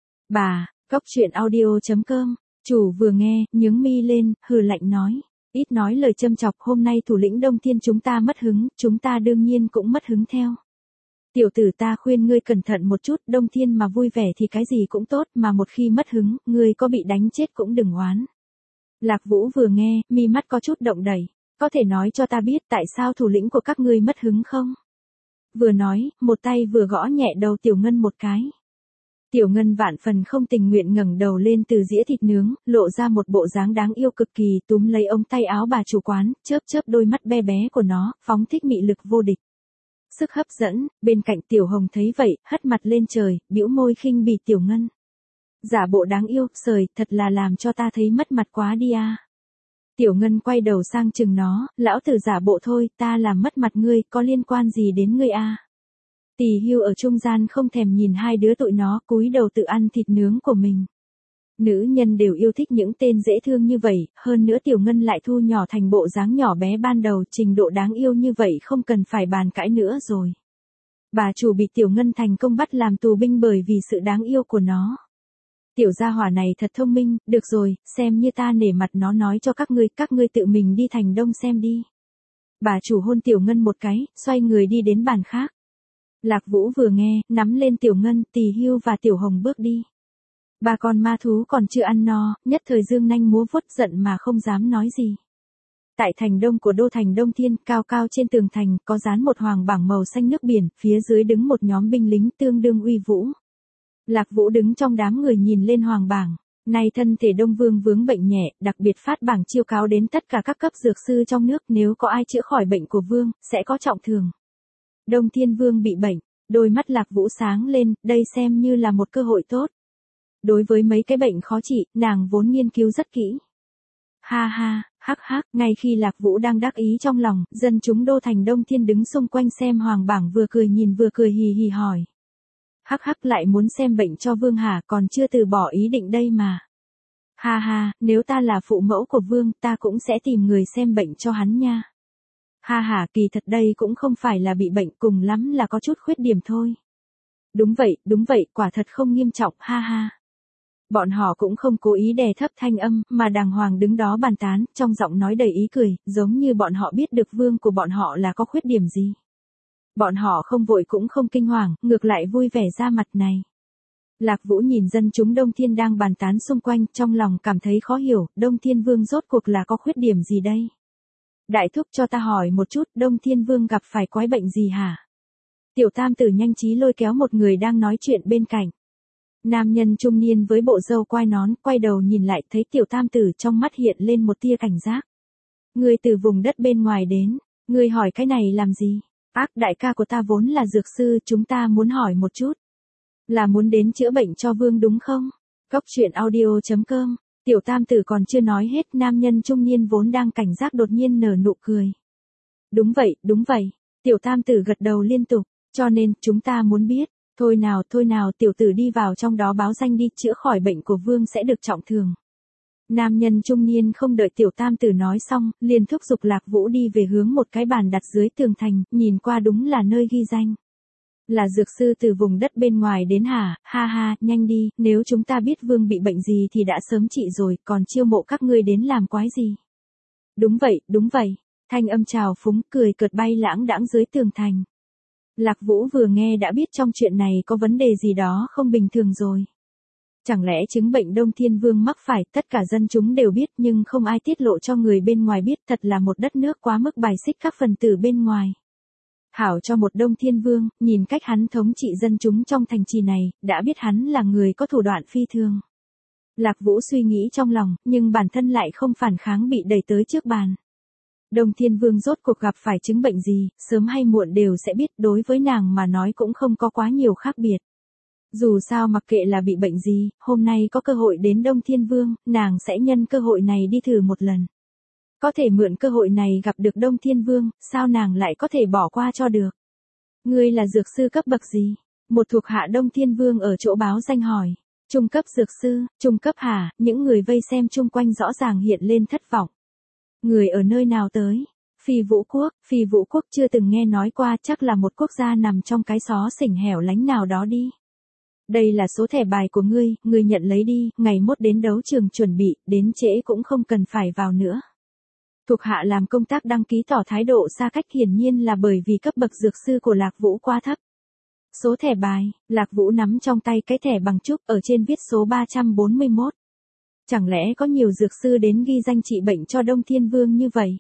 Bà, Cóc Truyện Audio chấm com, chủ vừa nghe, nhướng mi lên, hừ lạnh nói. Ít nói lời châm chọc, hôm nay thủ lĩnh Đông Thiên chúng ta mất hứng, chúng ta đương nhiên cũng mất hứng theo. Tiểu tử ta khuyên ngươi cẩn thận một chút, Đông Thiên mà vui vẻ thì cái gì cũng tốt, mà một khi mất hứng, ngươi có bị đánh chết cũng đừng oán. Lạc Vũ vừa nghe, mi mắt có chút động đẩy, có thể nói cho ta biết tại sao thủ lĩnh của các ngươi mất hứng không? Vừa nói, một tay vừa gõ nhẹ đầu Tiểu Ngân một cái. Tiểu Ngân vạn phần không tình nguyện ngẩng đầu lên từ dĩa thịt nướng, lộ ra một bộ dáng đáng yêu cực kỳ, túm lấy ống tay áo bà chủ quán, chớp chớp đôi mắt bé bé của nó, phóng thích mị lực vô địch. Sức hấp dẫn, bên cạnh Tiểu Hồng thấy vậy, hất mặt lên trời, bĩu môi khinh bỉ Tiểu Ngân. Giả bộ đáng yêu, sời, thật là làm cho ta thấy mất mặt quá đi à. Tiểu Ngân quay đầu sang chừng nó, lão tử giả bộ thôi, ta làm mất mặt ngươi, có liên quan gì đến ngươi à. Tỳ Hưu ở trung gian không thèm nhìn hai đứa tụi nó, cúi đầu tự ăn thịt nướng của mình. Nữ nhân đều yêu thích những tên dễ thương như vậy, hơn nữa Tiểu Ngân lại thu nhỏ thành bộ dáng nhỏ bé ban đầu, trình độ đáng yêu như vậy không cần phải bàn cãi nữa rồi. Bà chủ bị Tiểu Ngân thành công bắt làm tù binh bởi vì sự đáng yêu của nó. Tiểu gia hỏa này thật thông minh, được rồi, xem như ta nể mặt nó nói cho các ngươi, các ngươi tự mình đi thành đông xem đi. Bà chủ hôn Tiểu Ngân một cái, xoay người đi đến bàn khác. Lạc Vũ vừa nghe, nắm lên Tiểu Ngân, Tỳ Hưu và Tiểu Hồng bước đi. Ba con ma thú còn chưa ăn no, nhất thời dương nanh múa vuốt giận mà không dám nói gì. Tại thành đông của đô thành Đông Thiên, cao cao trên tường thành, có dán một hoàng bảng màu xanh nước biển, phía dưới đứng một nhóm binh lính tương đương uy vũ. Lạc Vũ đứng trong đám người nhìn lên hoàng bảng. Nay thân thể Đông Vương vướng bệnh nhẹ, đặc biệt phát bảng chiêu cáo đến tất cả các cấp dược sư trong nước, nếu có ai chữa khỏi bệnh của Vương, sẽ có trọng thưởng. Đông Thiên Vương bị bệnh, đôi mắt Lạc Vũ sáng lên, đây xem như là một cơ hội tốt. Đối với mấy cái bệnh khó trị, nàng vốn nghiên cứu rất kỹ. Ha ha, hắc hắc, ngay khi Lạc Vũ đang đắc ý trong lòng, dân chúng đô thành Đông Thiên đứng xung quanh xem hoàng bảng vừa cười nhìn vừa cười hì hì hỏi. Hắc hắc lại muốn xem bệnh cho Vương hả, còn chưa từ bỏ ý định đây mà. Ha ha, nếu ta là phụ mẫu của Vương, ta cũng sẽ tìm người xem bệnh cho hắn nha. Ha ha, kỳ thật đây cũng không phải là bị bệnh, cùng lắm là có chút khuyết điểm thôi. Đúng vậy, đúng vậy, quả thật không nghiêm trọng, ha ha. Bọn họ cũng không cố ý đè thấp thanh âm, mà đàng hoàng đứng đó bàn tán, trong giọng nói đầy ý cười, giống như bọn họ biết được Vương của bọn họ là có khuyết điểm gì. Bọn họ không vội cũng không kinh hoàng, ngược lại vui vẻ ra mặt này. Lạc Vũ nhìn dân chúng Đông Thiên đang bàn tán xung quanh, trong lòng cảm thấy khó hiểu, Đông Thiên Vương rốt cuộc là có khuyết điểm gì đây? Đại thúc cho ta hỏi một chút, Đông Thiên Vương gặp phải quái bệnh gì hả? Tiểu tam tử nhanh trí lôi kéo một người đang nói chuyện bên cạnh. Nam nhân trung niên với bộ râu quai nón, quay đầu nhìn lại thấy tiểu tam tử trong mắt hiện lên một tia cảnh giác. Người từ vùng đất bên ngoài đến, người hỏi cái này làm gì? Ác, đại ca của ta vốn là dược sư, chúng ta muốn hỏi một chút. Là muốn đến chữa bệnh cho Vương đúng không? Cóc Truyện Audio chấm com, tiểu tam tử còn chưa nói hết, nam nhân trung niên vốn đang cảnh giác đột nhiên nở nụ cười. Đúng vậy, đúng vậy, tiểu tam tử gật đầu liên tục, cho nên, chúng ta muốn biết. Thôi nào, thôi nào, tiểu tử đi vào trong đó báo danh đi, chữa khỏi bệnh của Vương sẽ được trọng thưởng. Nam nhân trung niên không đợi tiểu tam tử nói xong, liền thúc giục Lạc Vũ đi về hướng một cái bàn đặt dưới tường thành, nhìn qua đúng là nơi ghi danh. Là dược sư từ vùng đất bên ngoài đến hả, ha ha, nhanh đi, nếu chúng ta biết Vương bị bệnh gì thì đã sớm trị rồi, còn chiêu mộ các ngươi đến làm quái gì. Đúng vậy, đúng vậy, thanh âm trào phúng cười cợt bay lãng đãng dưới tường thành. Lạc Vũ vừa nghe đã biết trong chuyện này có vấn đề gì đó không bình thường rồi. Chẳng lẽ chứng bệnh Đông Thiên Vương mắc phải, tất cả dân chúng đều biết nhưng không ai tiết lộ cho người bên ngoài biết, thật là một đất nước quá mức bài xích các phần tử bên ngoài. Hảo cho một Đông Thiên Vương, nhìn cách hắn thống trị dân chúng trong thành trì này, đã biết hắn là người có thủ đoạn phi thường. Lạc Vũ suy nghĩ trong lòng, nhưng bản thân lại không phản kháng bị đẩy tới trước bàn. Đông Thiên Vương rốt cuộc gặp phải chứng bệnh gì, sớm hay muộn đều sẽ biết, đối với nàng mà nói cũng không có quá nhiều khác biệt. Dù sao mặc kệ là bị bệnh gì, hôm nay có cơ hội đến Đông Thiên Vương, nàng sẽ nhân cơ hội này đi thử một lần. Có thể mượn cơ hội này gặp được Đông Thiên Vương, sao nàng lại có thể bỏ qua cho được? Ngươi là dược sư cấp bậc gì? Một thuộc hạ Đông Thiên Vương ở chỗ báo danh hỏi. Trung cấp dược sư, trung cấp hả? Những người vây xem chung quanh rõ ràng hiện lên thất vọng. Người ở nơi nào tới? Phi Vũ Quốc, Phi Vũ Quốc chưa từng nghe nói qua, chắc là một quốc gia nằm trong cái xó xỉnh hẻo lánh nào đó đi. Đây là số thẻ bài của ngươi, ngươi nhận lấy đi, ngày mốt đến đấu trường chuẩn bị, đến trễ cũng không cần phải vào nữa. Thuộc hạ làm công tác đăng ký tỏ thái độ xa cách, hiển nhiên là bởi vì cấp bậc dược sư của Lạc Vũ quá thấp. Số thẻ bài, Lạc Vũ nắm trong tay cái thẻ bằng trúc, ở trên viết số ba trăm bốn mươi mốt. Chẳng lẽ có nhiều dược sư đến ghi danh trị bệnh cho Đông Thiên Vương như vậy?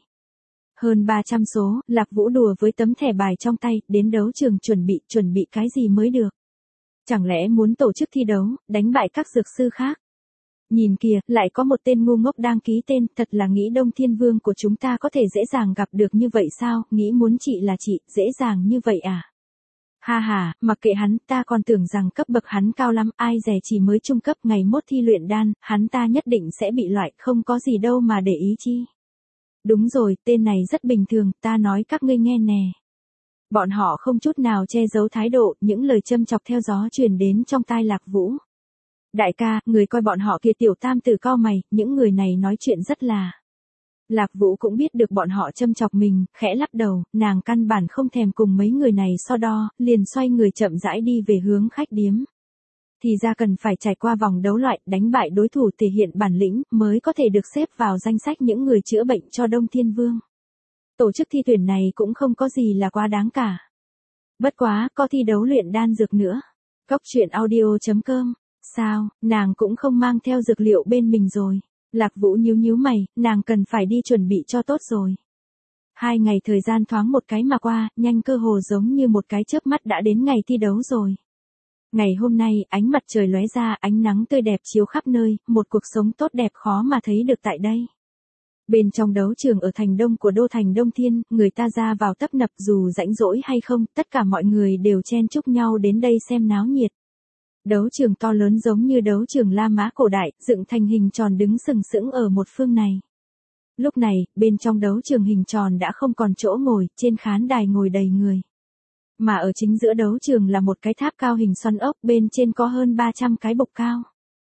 Hơn ba trăm số, Lạc Vũ đùa với tấm thẻ bài trong tay, đến đấu trường chuẩn bị, chuẩn bị cái gì mới được? Chẳng lẽ muốn tổ chức thi đấu, đánh bại các dược sư khác? Nhìn kìa, lại có một tên ngu ngốc đang ký tên, thật là nghĩ Đông Thiên Vương của chúng ta có thể dễ dàng gặp được như vậy sao, nghĩ muốn trị là trị, dễ dàng như vậy à? Ha ha, mặc kệ hắn, ta còn tưởng rằng cấp bậc hắn cao lắm, ai dè chỉ mới trung cấp, ngày mốt thi luyện đan, hắn ta nhất định sẽ bị loại, không có gì đâu mà để ý chi. Đúng rồi, tên này rất bình thường, ta nói các ngươi nghe nè. Bọn họ không chút nào che giấu thái độ, những lời châm chọc theo gió truyền đến trong tai Lạc Vũ. Đại ca, người coi bọn họ kia, tiểu tam tử cau mày, những người này nói chuyện rất là. Lạc Vũ cũng biết được bọn họ châm chọc mình, khẽ lắc đầu, nàng căn bản không thèm cùng mấy người này so đo, liền xoay người chậm rãi đi về hướng khách điếm. Thì ra cần phải trải qua vòng đấu loại, đánh bại đối thủ thể hiện bản lĩnh, mới có thể được xếp vào danh sách những người chữa bệnh cho Đông Thiên Vương. Tổ chức thi tuyển này cũng không có gì là quá đáng cả. Bất quá, có thi đấu luyện đan dược nữa. Cóc truyện audio chấm com. Sao, nàng cũng không mang theo dược liệu bên mình rồi. Lạc Vũ nhíu nhíu mày, nàng cần phải đi chuẩn bị cho tốt rồi. Hai ngày thời gian thoáng một cái mà qua, nhanh cơ hồ giống như một cái chớp mắt đã đến ngày thi đấu rồi. Ngày hôm nay, ánh mặt trời lóe ra, ánh nắng tươi đẹp chiếu khắp nơi, một cuộc sống tốt đẹp khó mà thấy được tại đây. Bên trong đấu trường ở thành đông của đô thành Đông Thiên, người ta ra vào tấp nập, dù rãnh rỗi hay không, tất cả mọi người đều chen chúc nhau đến đây xem náo nhiệt. Đấu trường to lớn giống như đấu trường La Mã cổ đại, dựng thành hình tròn đứng sừng sững ở một phương này. Lúc này, bên trong đấu trường hình tròn đã không còn chỗ ngồi, trên khán đài ngồi đầy người. Mà ở chính giữa đấu trường là một cái tháp cao hình xoắn ốc, bên trên có hơn ba trăm cái bục cao.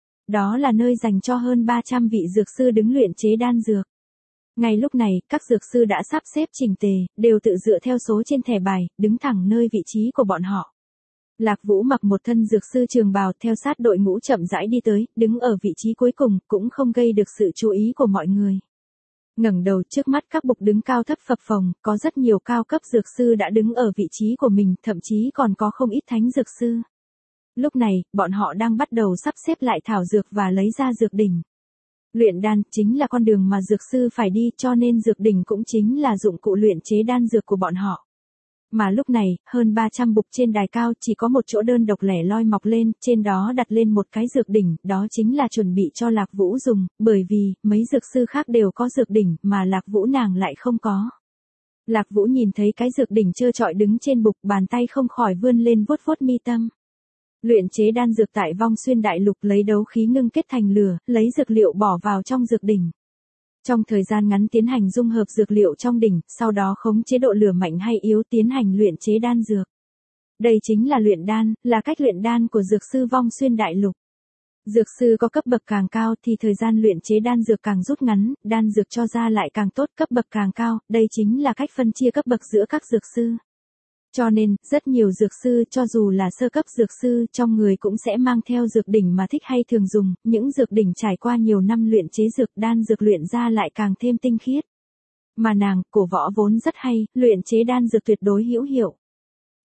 Đó là nơi dành cho hơn ba trăm vị dược sư đứng luyện chế đan dược. Ngay lúc này, các dược sư đã sắp xếp chỉnh tề, đều tự dựa theo số trên thẻ bài, đứng thẳng nơi vị trí của bọn họ. Lạc Vũ mặc một thân dược sư trường bào, theo sát đội ngũ chậm rãi đi tới, đứng ở vị trí cuối cùng, cũng không gây được sự chú ý của mọi người. Ngẩng đầu, trước mắt các bục đứng cao thấp phập phồng, có rất nhiều cao cấp dược sư đã đứng ở vị trí của mình, thậm chí còn có không ít thánh dược sư. Lúc này, bọn họ đang bắt đầu sắp xếp lại thảo dược và lấy ra dược đỉnh. Luyện đan chính là con đường mà dược sư phải đi, cho nên dược đỉnh cũng chính là dụng cụ luyện chế đan dược của bọn họ. Mà lúc này, hơn ba trăm bục trên đài cao, chỉ có một chỗ đơn độc lẻ loi mọc lên, trên đó đặt lên một cái dược đỉnh, đó chính là chuẩn bị cho Lạc Vũ dùng, bởi vì, mấy dược sư khác đều có dược đỉnh, mà Lạc Vũ nàng lại không có. Lạc Vũ nhìn thấy cái dược đỉnh trơ trọi đứng trên bục, bàn tay không khỏi vươn lên vuốt vuốt mi tâm. Luyện chế đan dược tại Vong Xuyên Đại Lục, lấy đấu khí ngưng kết thành lửa, lấy dược liệu bỏ vào trong dược đỉnh. Trong thời gian ngắn tiến hành dung hợp dược liệu trong đỉnh, sau đó khống chế độ lửa mạnh hay yếu tiến hành luyện chế đan dược. Đây chính là luyện đan, là cách luyện đan của dược sư Vong Xuyên Đại Lục. Dược sư có cấp bậc càng cao thì thời gian luyện chế đan dược càng rút ngắn, đan dược cho ra lại càng tốt, cấp bậc càng cao, đây chính là cách phân chia cấp bậc giữa các dược sư. Cho nên, rất nhiều dược sư cho dù là sơ cấp dược sư trong người cũng sẽ mang theo dược đỉnh mà thích hay thường dùng, những dược đỉnh trải qua nhiều năm luyện chế dược đan dược luyện ra lại càng thêm tinh khiết. Mà nàng, cổ võ vốn rất hay, luyện chế đan dược tuyệt đối hữu hiệu.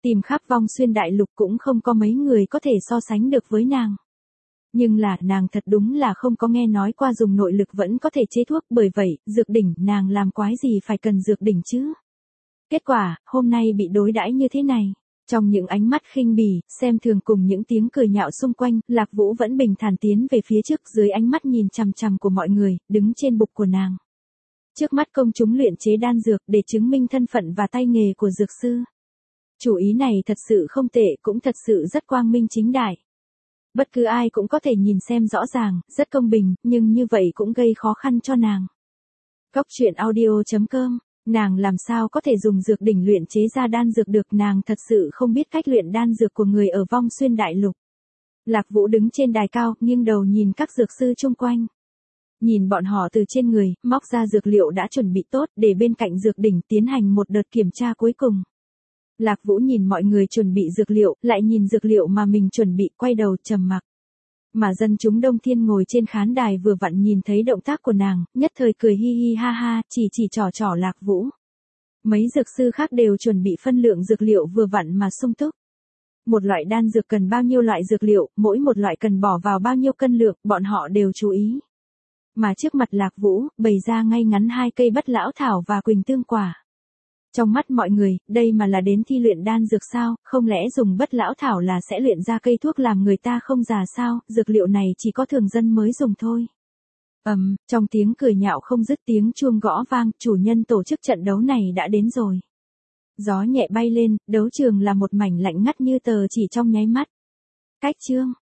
Tìm khắp vong xuyên đại lục cũng không có mấy người có thể so sánh được với nàng. Nhưng là, nàng thật đúng là không có nghe nói qua dùng nội lực vẫn có thể chế thuốc, bởi vậy, dược đỉnh, nàng làm quái gì phải cần dược đỉnh chứ? Kết quả, hôm nay bị đối đãi như thế này. Trong những ánh mắt khinh bỉ, xem thường cùng những tiếng cười nhạo xung quanh, Lạc Vũ vẫn bình thản tiến về phía trước dưới ánh mắt nhìn chằm chằm của mọi người, đứng trên bục của nàng. Trước mắt công chúng luyện chế đan dược để chứng minh thân phận và tay nghề của dược sư. Chủ ý này thật sự không tệ, cũng thật sự rất quang minh chính đại. Bất cứ ai cũng có thể nhìn xem rõ ràng, rất công bình, nhưng như vậy cũng gây khó khăn cho nàng. Góc truyện audio chấm com, nàng làm sao có thể dùng dược đỉnh luyện chế ra đan dược được, nàng thật sự không biết cách luyện đan dược của người ở vong xuyên đại lục. Lạc Vũ đứng trên đài cao, nghiêng đầu nhìn các dược sư chung quanh. Nhìn bọn họ từ trên người, móc ra dược liệu đã chuẩn bị tốt để bên cạnh dược đỉnh tiến hành một đợt kiểm tra cuối cùng. Lạc Vũ nhìn mọi người chuẩn bị dược liệu, lại nhìn dược liệu mà mình chuẩn bị, quay đầu trầm mặc. Mà dân chúng đông thiên ngồi trên khán đài vừa vặn nhìn thấy động tác của nàng, nhất thời cười hi hi ha ha, chỉ chỉ trò trò Lạc Vũ. Mấy dược sư khác đều chuẩn bị phân lượng dược liệu vừa vặn mà sung túc. Một loại đan dược cần bao nhiêu loại dược liệu, mỗi một loại cần bỏ vào bao nhiêu cân lượng, bọn họ đều chú ý. Mà trước mặt Lạc Vũ, bày ra ngay ngắn hai cây bất lão thảo và quỳnh tương quả. Trong mắt mọi người, đây mà là đến thi luyện đan dược sao, không lẽ dùng bất lão thảo là sẽ luyện ra cây thuốc làm người ta không già sao, dược liệu này chỉ có thường dân mới dùng thôi. Ầm, um, trong tiếng cười nhạo không dứt tiếng chuông gõ vang, chủ nhân tổ chức trận đấu này đã đến rồi. Gió nhẹ bay lên, đấu trường là một mảnh lạnh ngắt như tờ chỉ trong nháy mắt. Cách chương